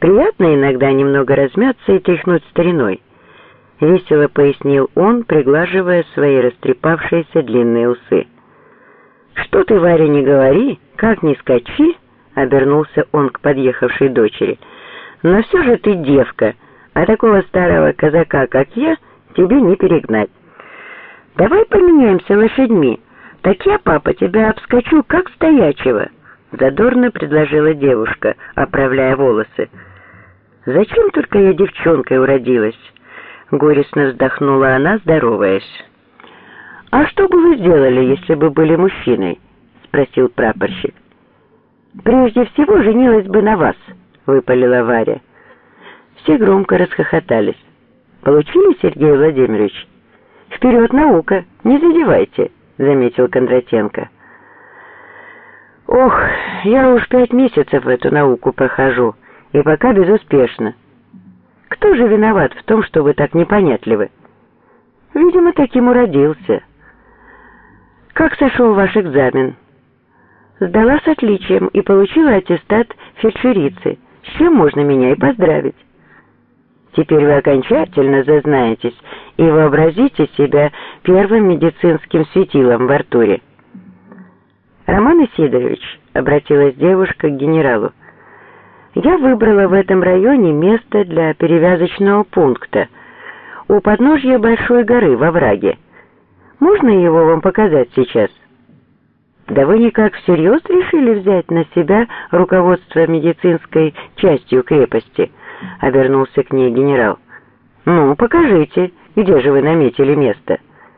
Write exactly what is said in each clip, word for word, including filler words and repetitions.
Приятно иногда немного размяться и тряхнуть стариной», — весело пояснил он, приглаживая свои растрепавшиеся длинные усы. «Что ты, Варя, не говори, как ни скачи», — обернулся он к подъехавшей дочери, — «но все же ты девка, а такого старого казака, как я, тебе не перегнать. Давай поменяемся лошадьми, так я, папа, тебя обскочу, как стоячего», — задорно предложила девушка, оправляя волосы. «Зачем только я девчонкой уродилась?» — горестно вздохнула она, здороваясь. «А что бы вы сделали, если бы были мужчиной?» — спросил прапорщик. «Прежде всего женилась бы на вас», — выпалила Варя. Все громко расхохотались. «Получили, Сергей Владимирович?» «Вперед, наука, не задевайте», — заметил Кондратенко. «Ох, я уж пять месяцев в эту науку прохожу, и пока безуспешно. Кто же виноват в том, что вы так непонятливы? Видимо, таким уродился. Как сошел ваш экзамен?» «Сдала с отличием и получила аттестат фельдшерицы, с чем можно меня и поздравить». «Теперь вы окончательно зазнаетесь и вообразите себя первым медицинским светилом в Артуре». «Роман Исидорович», — обратилась девушка к генералу, — «я выбрала в этом районе место для перевязочного пункта у подножья Большой горы во враге. Можно его вам показать сейчас?» «Да вы никак всерьез решили взять на себя руководство медицинской частью крепости?» — обернулся к ней генерал. «Ну, покажите, где же вы наметили место?»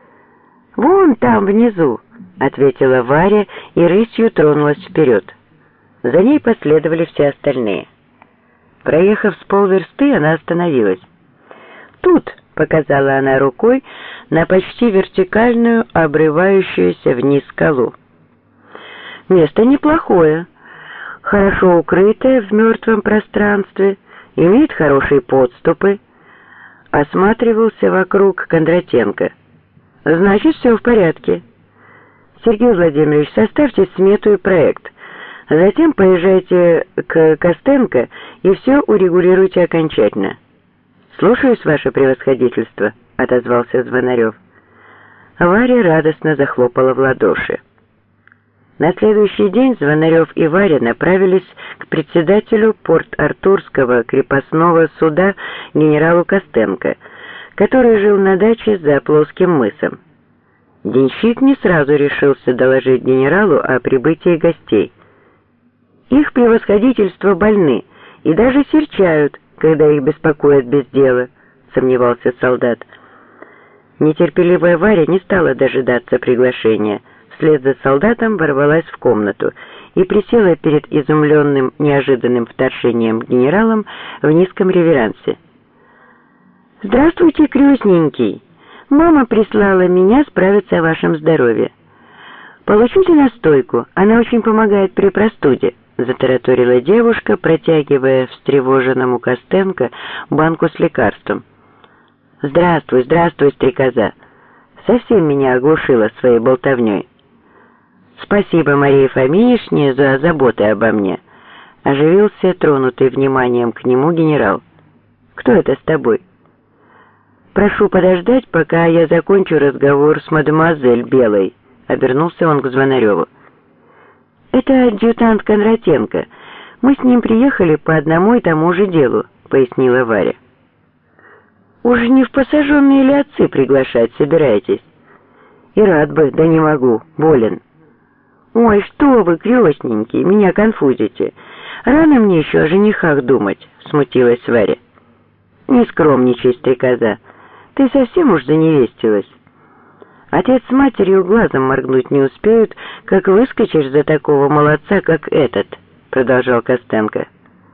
«Вон там, внизу», — ответила Варя и рысью тронулась вперед. За ней последовали все остальные. Проехав с полверсты, она остановилась. «Тут», — показала она рукой на почти вертикальную, обрывающуюся вниз скалу. «Место неплохое, хорошо укрытое в мертвом пространстве, имеет хорошие подступы», — осматривался вокруг Кондратенко. «Значит, все в порядке. Сергей Владимирович, составьте смету и проект. Затем поезжайте к Костенко и все урегулируйте окончательно». «Слушаюсь, ваше превосходительство», — отозвался Звонарев. Варя радостно захлопала в ладоши. На следующий день Звонарев и Варя направились к председателю Порт-Артурского крепостного суда генералу Костенко, который жил на даче за Плоским мысом. Денщик не сразу решился доложить генералу о прибытии гостей. «Их превосходительство больны и даже серчают, когда их беспокоят без дела», — сомневался солдат. Нетерпеливая Варя не стала дожидаться приглашения. Вслед за солдатом ворвалась в комнату и присела перед изумленным неожиданным вторжением генералом в низком реверансе. «Здравствуйте, крестненький! Мама прислала меня справиться о вашем здоровье. Получите настойку, она очень помогает при простуде», — затараторила девушка, протягивая встревоженному Костенко банку с лекарством. «Здравствуй, здравствуй, стрекоза! Совсем меня оглушила своей болтовней». «Спасибо, Марии Фоминишне, за заботы обо мне», — оживился тронутый вниманием к нему генерал. «Кто это с тобой?» «Прошу подождать, пока я закончу разговор с мадемуазель Белой», — обернулся он к Звонареву. «Это адъютант Кондратенко. Мы с ним приехали по одному и тому же делу», — пояснила Варя. «Уж не в посаженные ли отцы приглашать собираетесь?» «И рад бы, да не могу, болен». «Ой, что вы, крестненькие, меня конфузите. Рано мне еще о женихах думать», — смутилась Варя. «Не скромничай, стрекоза, ты совсем уж заневестилась. Отец с матерью глазом моргнуть не успеют, как выскочишь за такого молодца, как этот», — продолжал Костенко.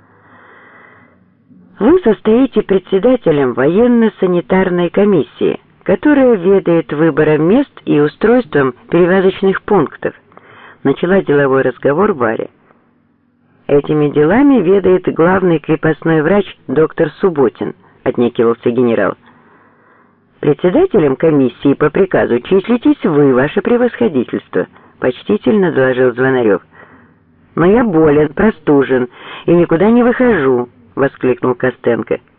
«Вы состоите председателем военно-санитарной комиссии, которая ведает выбором мест и устройством перевязочных пунктов», — начала деловой разговор Варя. «Этими делами ведает главный крепостной врач доктор Субботин», — отнекивался генерал. «Председателем комиссии по приказу числитесь вы, ваше превосходительство», — почтительно доложил Звонарев. «Но я болен, простужен и никуда не выхожу», — воскликнул Костенко.